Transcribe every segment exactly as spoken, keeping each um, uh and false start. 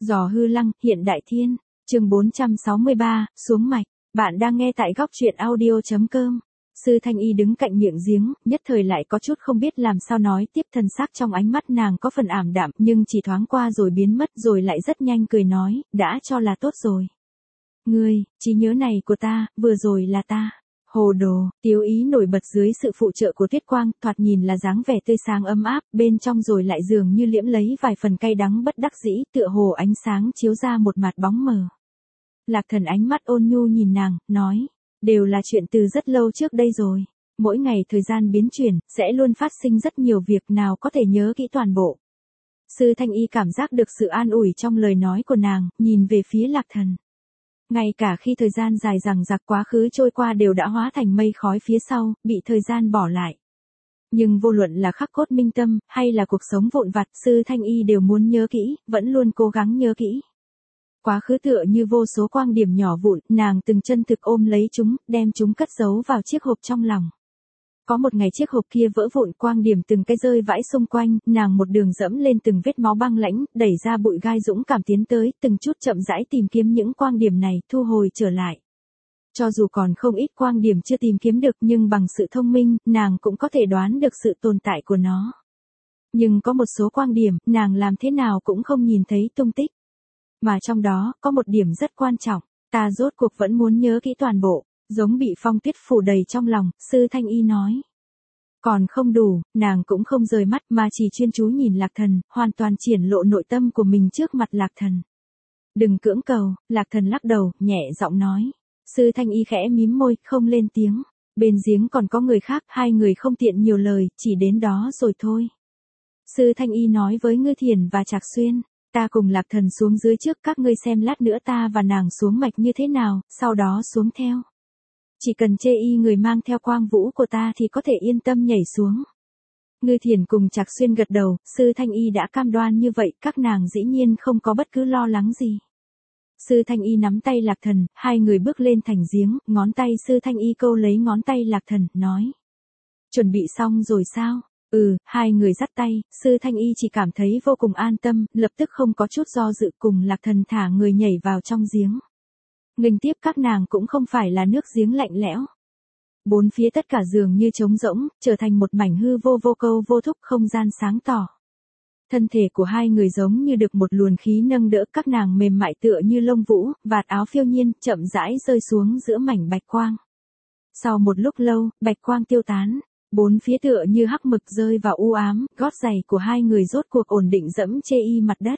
Giò hư lăng, hiện đại thiên. Chương bốn trăm sáu mươi ba, xuống mạch. Bạn đang nghe tại góc truyện audio chấm com. Sư Thanh Y đứng cạnh miệng giếng, nhất thời lại có chút không biết làm sao nói tiếp, thần sắc trong ánh mắt nàng có phần ảm đạm, nhưng chỉ thoáng qua rồi biến mất, rồi lại rất nhanh cười nói, đã cho là tốt rồi. Ngươi, trí nhớ này của ta, vừa rồi là ta. Hồ đồ, Tiếu Ý nổi bật dưới sự phụ trợ của Tuyết Quang, thoạt nhìn là dáng vẻ tươi sáng ấm áp, bên trong rồi lại dường như liễm lấy vài phần cay đắng bất đắc dĩ, tựa hồ ánh sáng chiếu ra một mặt bóng mờ. Lạc Thần ánh mắt ôn nhu nhìn nàng, nói, đều là chuyện từ rất lâu trước đây rồi. Mỗi ngày thời gian biến chuyển, sẽ luôn phát sinh rất nhiều việc, nào có thể nhớ kỹ toàn bộ. Sư Thanh Y cảm giác được sự an ủi trong lời nói của nàng, nhìn về phía Lạc Thần. Ngay cả khi thời gian dài dằng dặc quá khứ trôi qua đều đã hóa thành mây khói phía sau, bị thời gian bỏ lại. Nhưng vô luận là khắc cốt minh tâm, hay là cuộc sống vụn vặt, Sư Thanh Y đều muốn nhớ kỹ, vẫn luôn cố gắng nhớ kỹ. Quá khứ tựa như vô số quang điểm nhỏ vụn, nàng từng chân thực ôm lấy chúng, đem chúng cất giấu vào chiếc hộp trong lòng. Có một ngày chiếc hộp kia vỡ vụn, quang điểm từng cái rơi vãi xung quanh, nàng một đường dẫm lên từng vết máu băng lãnh, đẩy ra bụi gai dũng cảm tiến tới, từng chút chậm rãi tìm kiếm những quang điểm này, thu hồi trở lại. Cho dù còn không ít quang điểm chưa tìm kiếm được, nhưng bằng sự thông minh, nàng cũng có thể đoán được sự tồn tại của nó. Nhưng có một số quang điểm, nàng làm thế nào cũng không nhìn thấy tung tích. Mà trong đó, có một điểm rất quan trọng, ta rốt cuộc vẫn muốn nhớ kỹ toàn bộ. Giống bị phong tuyết phủ đầy trong lòng, Sư Thanh Y nói. Còn không đủ, nàng cũng không rời mắt mà chỉ chuyên chú nhìn Lạc Thần, hoàn toàn triển lộ nội tâm của mình trước mặt Lạc Thần. Đừng cưỡng cầu, Lạc Thần lắc đầu, nhẹ giọng nói. Sư Thanh Y khẽ mím môi, không lên tiếng. Bên giếng còn có người khác, hai người không tiện nhiều lời, chỉ đến đó rồi thôi. Sư Thanh Y nói với Ngư Thiền và Trạc Xuyên. Ta cùng Lạc Thần xuống dưới trước, các ngươi xem lát nữa ta và nàng xuống mạch như thế nào, sau đó xuống theo. Chỉ cần chê y người mang theo quang vũ của ta thì có thể yên tâm nhảy xuống. Ngư Thiền cùng Trạc Xuyên gật đầu, Sư Thanh Y đã cam đoan như vậy, các nàng dĩ nhiên không có bất cứ lo lắng gì. Sư Thanh Y nắm tay Lạc Thần, hai người bước lên thành giếng, ngón tay Sư Thanh Y câu lấy ngón tay Lạc Thần, nói. Chuẩn bị xong rồi sao? Ừ, hai người dắt tay, Sư Thanh Y chỉ cảm thấy vô cùng an tâm, lập tức không có chút do dự cùng Lạc Thần thả người nhảy vào trong giếng. Nghênh tiếp các nàng cũng không phải là nước giếng lạnh lẽo. Bốn phía tất cả dường như trống rỗng, trở thành một mảnh hư vô vô câu vô thúc, không gian sáng tỏ. Thân thể của hai người giống như được một luồng khí nâng đỡ, các nàng mềm mại tựa như lông vũ, vạt áo phiêu nhiên, chậm rãi rơi xuống giữa mảnh bạch quang. Sau một lúc lâu, bạch quang tiêu tán, bốn phía tựa như hắc mực rơi vào u ám, gót giày của hai người rốt cuộc ổn định dẫm chê y mặt đất.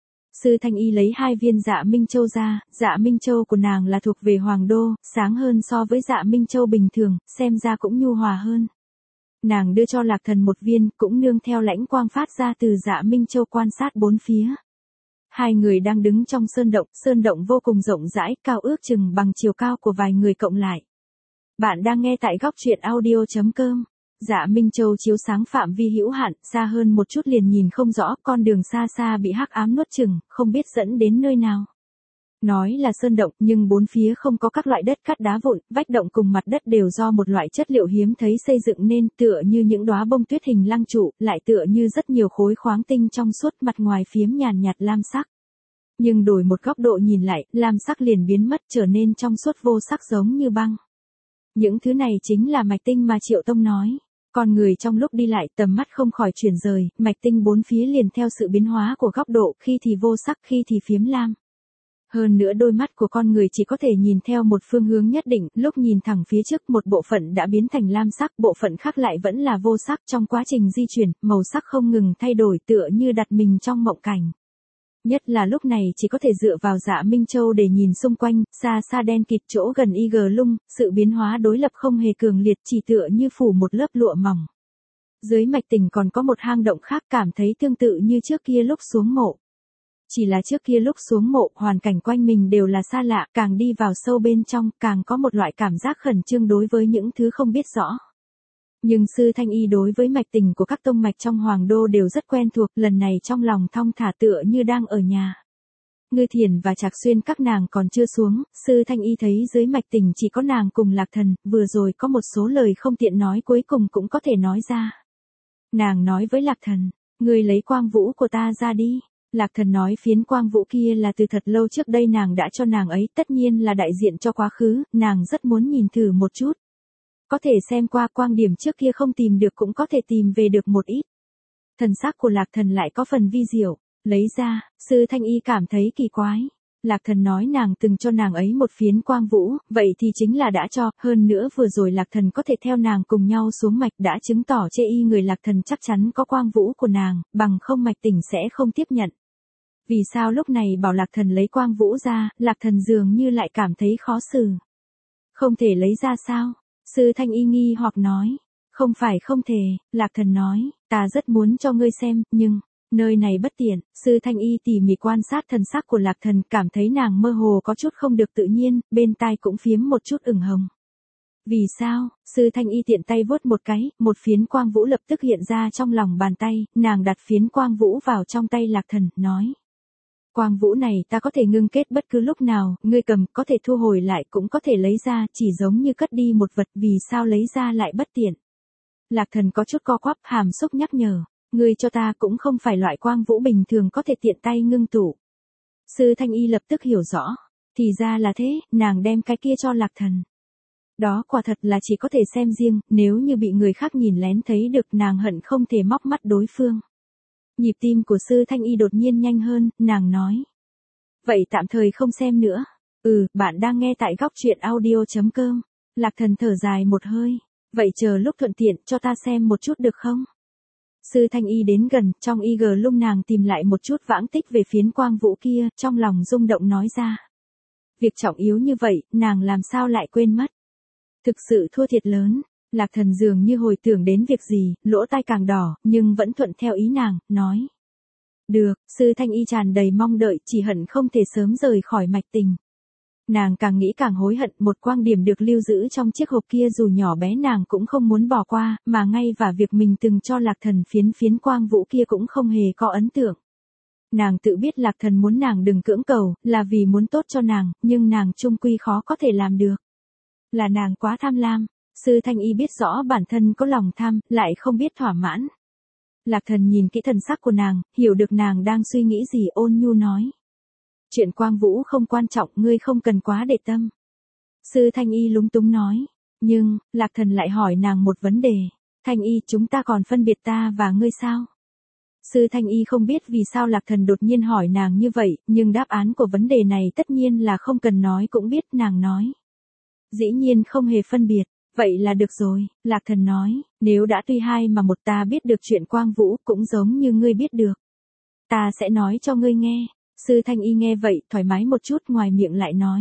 Sư Thanh Y lấy hai viên Dạ Minh Châu ra, Dạ Minh Châu của nàng là thuộc về Hoàng Đô, sáng hơn so với Dạ Minh Châu bình thường, xem ra cũng nhu hòa hơn. Nàng đưa cho Lạc Thần một viên, cũng nương theo lãnh quang phát ra từ Dạ Minh Châu quan sát bốn phía. Hai người đang đứng trong sơn động, sơn động vô cùng rộng rãi, cao ước chừng bằng chiều cao của vài người cộng lại. Bạn đang nghe tại góc truyện audio chấm com. Dạ Minh Châu chiếu sáng phạm vi hữu hạn, xa hơn một chút liền nhìn không rõ, con đường xa xa bị hắc ám nuốt chửng, không biết dẫn đến nơi nào. Nói là sơn động, nhưng bốn phía không có các loại đất cát đá vụn, vách động cùng mặt đất đều do một loại chất liệu hiếm thấy xây dựng nên, tựa như những đóa bông tuyết hình lăng trụ, lại tựa như rất nhiều khối khoáng tinh trong suốt, mặt ngoài phiếm nhàn nhạt lam sắc. Nhưng đổi một góc độ nhìn lại, lam sắc liền biến mất, trở nên trong suốt vô sắc giống như băng. Những thứ này chính là mạch tinh mà Triệu Tông nói. Con người trong lúc đi lại tầm mắt không khỏi chuyển rời, mạch tinh bốn phía liền theo sự biến hóa của góc độ, khi thì vô sắc, khi thì phiếm lam. Hơn nữa đôi mắt của con người chỉ có thể nhìn theo một phương hướng nhất định, lúc nhìn thẳng phía trước một bộ phận đã biến thành lam sắc, bộ phận khác lại vẫn là vô sắc, trong quá trình di chuyển, màu sắc không ngừng thay đổi tựa như đặt mình trong mộng cảnh. Nhất là lúc này chỉ có thể dựa vào Dạ Minh Châu để nhìn xung quanh, xa xa đen kịt chỗ gần Y G Lung, sự biến hóa đối lập không hề cường liệt, chỉ tựa như phủ một lớp lụa mỏng. Dưới mạch tình còn có một hang động khác, cảm thấy tương tự như trước kia lúc xuống mộ. Chỉ là trước kia lúc xuống mộ, hoàn cảnh quanh mình đều là xa lạ, càng đi vào sâu bên trong, càng có một loại cảm giác khẩn trương đối với những thứ không biết rõ. Nhưng Sư Thanh Y đối với mạch tình của các tông mạch trong Hoàng Đô đều rất quen thuộc, lần này trong lòng thong thả tựa như đang ở nhà. Ngư Thiền và Trạc Xuyên các nàng còn chưa xuống, Sư Thanh Y thấy dưới mạch tình chỉ có nàng cùng Lạc Thần, vừa rồi có một số lời không tiện nói cuối cùng cũng có thể nói ra. Nàng nói với Lạc Thần, ngươi lấy quang vũ của ta ra đi. Lạc Thần nói phiến quang vũ kia là từ thật lâu trước đây nàng đã cho nàng ấy, tất nhiên là đại diện cho quá khứ, nàng rất muốn nhìn thử một chút. Có thể xem qua quang điểm trước kia không tìm được cũng có thể tìm về được một ít. Thần sắc của Lạc Thần lại có phần vi diệu, lấy ra, Sư Thanh Y cảm thấy kỳ quái. Lạc Thần nói nàng từng cho nàng ấy một phiến quang vũ, vậy thì chính là đã cho, hơn nữa vừa rồi Lạc Thần có thể theo nàng cùng nhau xuống mạch đã chứng tỏ chê y người Lạc Thần chắc chắn có quang vũ của nàng, bằng không mạch tỉnh sẽ không tiếp nhận. Vì sao lúc này bảo Lạc Thần lấy quang vũ ra, Lạc Thần dường như lại cảm thấy khó xử. Không thể lấy ra sao? Sư Thanh Y nghi hoặc nói. Không phải không thể, Lạc Thần nói, ta rất muốn cho ngươi xem, nhưng, nơi này bất tiện. Sư Thanh Y tỉ mỉ quan sát thần sắc của Lạc Thần, cảm thấy nàng mơ hồ có chút không được tự nhiên, bên tai cũng phiếm một chút ửng hồng. Vì sao? Sư Thanh Y tiện tay vuốt một cái, một phiến quang vũ lập tức hiện ra trong lòng bàn tay, nàng đặt phiến quang vũ vào trong tay Lạc Thần, nói. Quang vũ này ta có thể ngưng kết bất cứ lúc nào, ngươi cầm, có thể thu hồi lại cũng có thể lấy ra, chỉ giống như cất đi một vật, vì sao lấy ra lại bất tiện. Lạc Thần có chút co quắp, hàm xúc nhắc nhở, ngươi cho ta cũng không phải loại quang vũ bình thường có thể tiện tay ngưng tụ. Sư Thanh Y lập tức hiểu rõ, thì ra là thế, nàng đem cái kia cho Lạc Thần. Đó quả thật là chỉ có thể xem riêng, nếu như bị người khác nhìn lén thấy được nàng hận không thể móc mắt đối phương. Nhịp tim của Sư Thanh Y đột nhiên nhanh hơn, nàng nói. Vậy tạm thời không xem nữa. Ừ, bạn đang nghe tại góc truyện audio chấm com. Lạc Thần thở dài một hơi. Vậy chờ lúc thuận tiện cho ta xem một chút được không? Sư Thanh Y đến gần, trong y gờ lung nàng tìm lại một chút vãng tích về phiến quang vũ kia, trong lòng rung động nói ra. Việc trọng yếu như vậy, nàng làm sao lại quên mất? Thực sự thua thiệt lớn. Lạc Thần dường như hồi tưởng đến việc gì, lỗ tai càng đỏ, nhưng vẫn thuận theo ý nàng, nói. Được, Sư Thanh Y tràn đầy mong đợi, chỉ hận không thể sớm rời khỏi mạch tình. Nàng càng nghĩ càng hối hận, một quang điểm được lưu giữ trong chiếc hộp kia dù nhỏ bé nàng cũng không muốn bỏ qua, mà ngay và việc mình từng cho Lạc Thần phiến phiến quang vũ kia cũng không hề có ấn tượng. Nàng tự biết Lạc Thần muốn nàng đừng cưỡng cầu, là vì muốn tốt cho nàng, nhưng nàng chung quy khó có thể làm được. Là nàng quá tham lam. Sư Thanh Y biết rõ bản thân có lòng tham, lại không biết thỏa mãn. Lạc Thần nhìn kỹ thần sắc của nàng, hiểu được nàng đang suy nghĩ gì, ôn nhu nói. Chuyện quang vũ không quan trọng, ngươi không cần quá để tâm. Sư Thanh Y lúng túng nói. Nhưng, Lạc Thần lại hỏi nàng một vấn đề. Thanh Y, chúng ta còn phân biệt ta và ngươi sao? Sư Thanh Y không biết vì sao Lạc Thần đột nhiên hỏi nàng như vậy, nhưng đáp án của vấn đề này tất nhiên là không cần nói cũng biết, nàng nói. Dĩ nhiên không hề phân biệt. Vậy là được rồi, Lạc Thần nói, nếu đã tuy hai mà một ta biết được chuyện quang vũ cũng giống như ngươi biết được. Ta sẽ nói cho ngươi nghe. Sư Thanh Y nghe vậy, thoải mái một chút, ngoài miệng lại nói.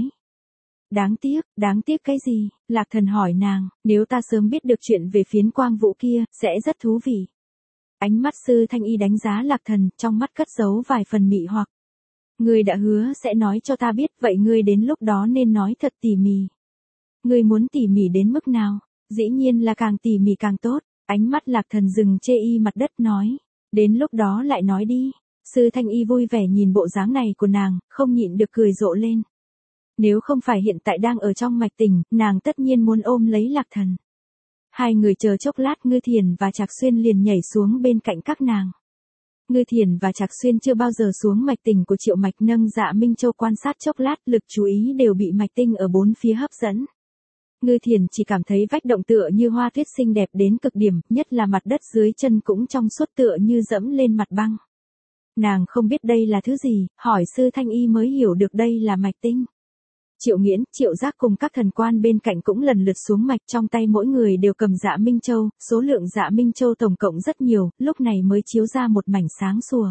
Đáng tiếc, đáng tiếc cái gì? Lạc Thần hỏi nàng, nếu ta sớm biết được chuyện về phiến quang vũ kia, sẽ rất thú vị. Ánh mắt Sư Thanh Y đánh giá Lạc Thần, trong mắt cất giấu vài phần mị hoặc. Ngươi đã hứa sẽ nói cho ta biết, vậy ngươi đến lúc đó nên nói thật tỉ mỉ. Ngươi muốn tỉ mỉ đến mức nào? Dĩ nhiên là càng tỉ mỉ càng tốt. Ánh mắt Lạc Thần dừng chê y mặt đất nói. Đến lúc đó lại nói đi. Sư Thanh Y vui vẻ nhìn bộ dáng này của nàng, không nhịn được cười rộ lên. Nếu không phải hiện tại đang ở trong mạch tình, nàng tất nhiên muốn ôm lấy Lạc Thần. Hai người chờ chốc lát, Ngư Thiền và Trạc Xuyên liền nhảy xuống bên cạnh các nàng. Ngư Thiền và Trạc Xuyên chưa bao giờ xuống mạch tình của Triệu Mạch nâng Dạ Minh Châu quan sát chốc lát, lực chú ý đều bị mạch tinh ở bốn phía hấp dẫn. Ngư Thiền chỉ cảm thấy vách động tựa như hoa tuyết xinh đẹp đến cực điểm, nhất là mặt đất dưới chân cũng trong suốt tựa như dẫm lên mặt băng. Nàng không biết đây là thứ gì, hỏi Sư Thanh Y mới hiểu được đây là mạch tinh. Triệu Nghiễn, Triệu Giác cùng các thần quan bên cạnh cũng lần lượt xuống mạch, trong tay mỗi người đều cầm Dạ Minh Châu, số lượng Dạ Minh Châu tổng cộng rất nhiều, lúc này mới chiếu ra một mảnh sáng sủa.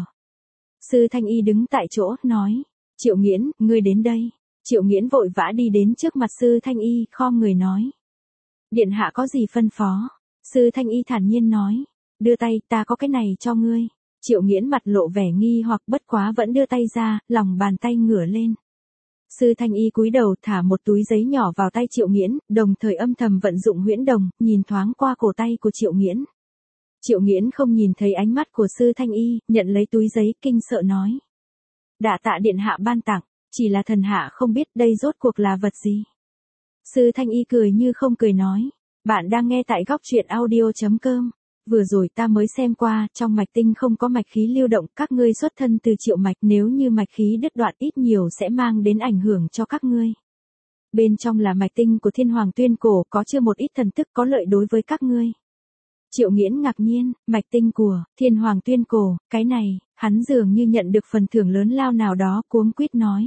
Sư Thanh Y đứng tại chỗ, nói, Triệu Nghiễn, ngươi đến đây. Triệu Nghiễn vội vã đi đến trước mặt Sư Thanh Y, khom người nói. Điện hạ có gì phân phó? Sư Thanh Y thản nhiên nói. Đưa tay, ta có cái này cho ngươi. Triệu Nghiễn mặt lộ vẻ nghi hoặc bất quá vẫn đưa tay ra, lòng bàn tay ngửa lên. Sư Thanh Y cúi đầu thả một túi giấy nhỏ vào tay Triệu Nghiễn, đồng thời âm thầm vận dụng huyễn đồng, nhìn thoáng qua cổ tay của Triệu Nghiễn. Triệu Nghiễn không nhìn thấy ánh mắt của Sư Thanh Y, nhận lấy túi giấy, kinh sợ nói. Đa tạ điện hạ ban tặng, chỉ là thần hạ không biết đây rốt cuộc là vật gì. Sư Thanh Y cười như không cười nói. Bạn đang nghe tại góc truyện audio chấm com. Vừa rồi ta mới xem qua, trong mạch tinh không có mạch khí lưu động, các ngươi xuất thân từ Triệu mạch, nếu như mạch khí đứt đoạn ít nhiều sẽ mang đến ảnh hưởng cho các ngươi. Bên trong là mạch tinh của Thiên Hoàng Tuyên Cổ, có chưa một ít thần thức có lợi đối với các ngươi. Triệu Nghiễn ngạc nhiên, mạch tinh của Thiên Hoàng Tuyên Cổ, cái này, hắn dường như nhận được phần thưởng lớn lao nào đó, cuống quýt nói.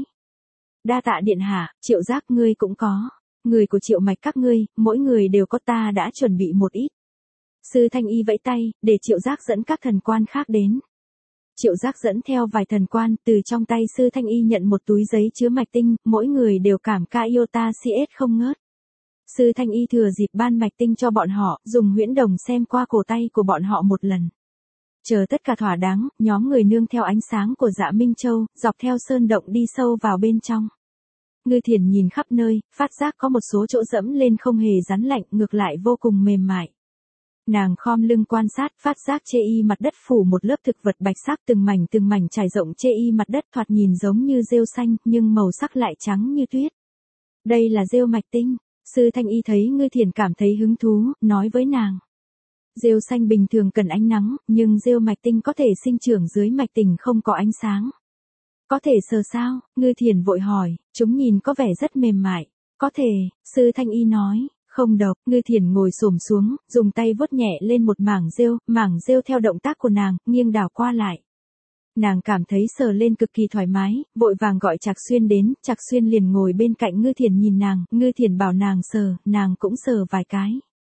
Đa tạ điện hạ, Triệu Giác ngươi cũng có. Người của Triệu mạch các ngươi, mỗi người đều có, ta đã chuẩn bị một ít. Sư Thanh Y vẫy tay, để Triệu Giác dẫn các thần quan khác đến. Triệu Giác dẫn theo vài thần quan, từ trong tay Sư Thanh Y nhận một túi giấy chứa mạch tinh, mỗi người đều cảm ca iota cs không ngớt. Sư Thanh Y thừa dịp ban mạch tinh cho bọn họ, dùng huyễn đồng xem qua cổ tay của bọn họ một lần. Chờ tất cả thỏa đáng, nhóm người nương theo ánh sáng của Dạ Minh Châu, dọc theo sơn động đi sâu vào bên trong. Ngư Thiền nhìn khắp nơi, phát giác có một số chỗ dẫm lên không hề rắn lạnh, ngược lại vô cùng mềm mại. Nàng khom lưng quan sát, phát giác chê y mặt đất phủ một lớp thực vật bạch sắc, từng mảnh từng mảnh trải rộng chê y mặt đất, thoạt nhìn giống như rêu xanh, nhưng màu sắc lại trắng như tuyết. Đây là rêu mạch tinh. Sư Thanh Y thấy Ngư Thiền cảm thấy hứng thú, nói với nàng. Rêu xanh bình thường cần ánh nắng, nhưng rêu mạch tinh có thể sinh trưởng dưới mạch tinh không có ánh sáng. Có thể sờ sao? Ngư Thiền vội hỏi, chúng nhìn có vẻ rất mềm mại. Có thể, Sư Thanh Y nói. Không độc. Ngư Thiền ngồi xổm xuống, dùng tay vuốt nhẹ lên một mảng rêu, mảng rêu theo động tác của nàng, nghiêng đảo qua lại. Nàng cảm thấy sờ lên cực kỳ thoải mái, vội vàng gọi Trạc Xuyên đến, Trạc Xuyên liền ngồi bên cạnh Ngư Thiền nhìn nàng, Ngư Thiền bảo nàng sờ, nàng cũng sờ vài cái.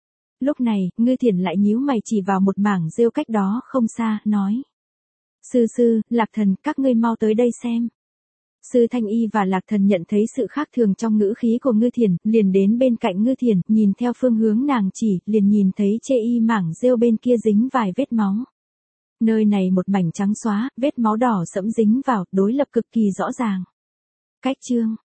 Lúc này, Ngư Thiền lại nhíu mày chỉ vào một mảng rêu cách đó không xa, nói. Sư sư, Lạc Thần, các ngươi mau tới đây xem. Sư Thanh Y và Lạc Thần nhận thấy sự khác thường trong ngữ khí của Ngư Thiền, liền đến bên cạnh Ngư Thiền, nhìn theo phương hướng nàng chỉ, liền nhìn thấy chê y mảng rêu bên kia dính vài vết máu. Nơi này một mảnh trắng xóa, vết máu đỏ sẫm dính vào, đối lập cực kỳ rõ ràng. Cách chương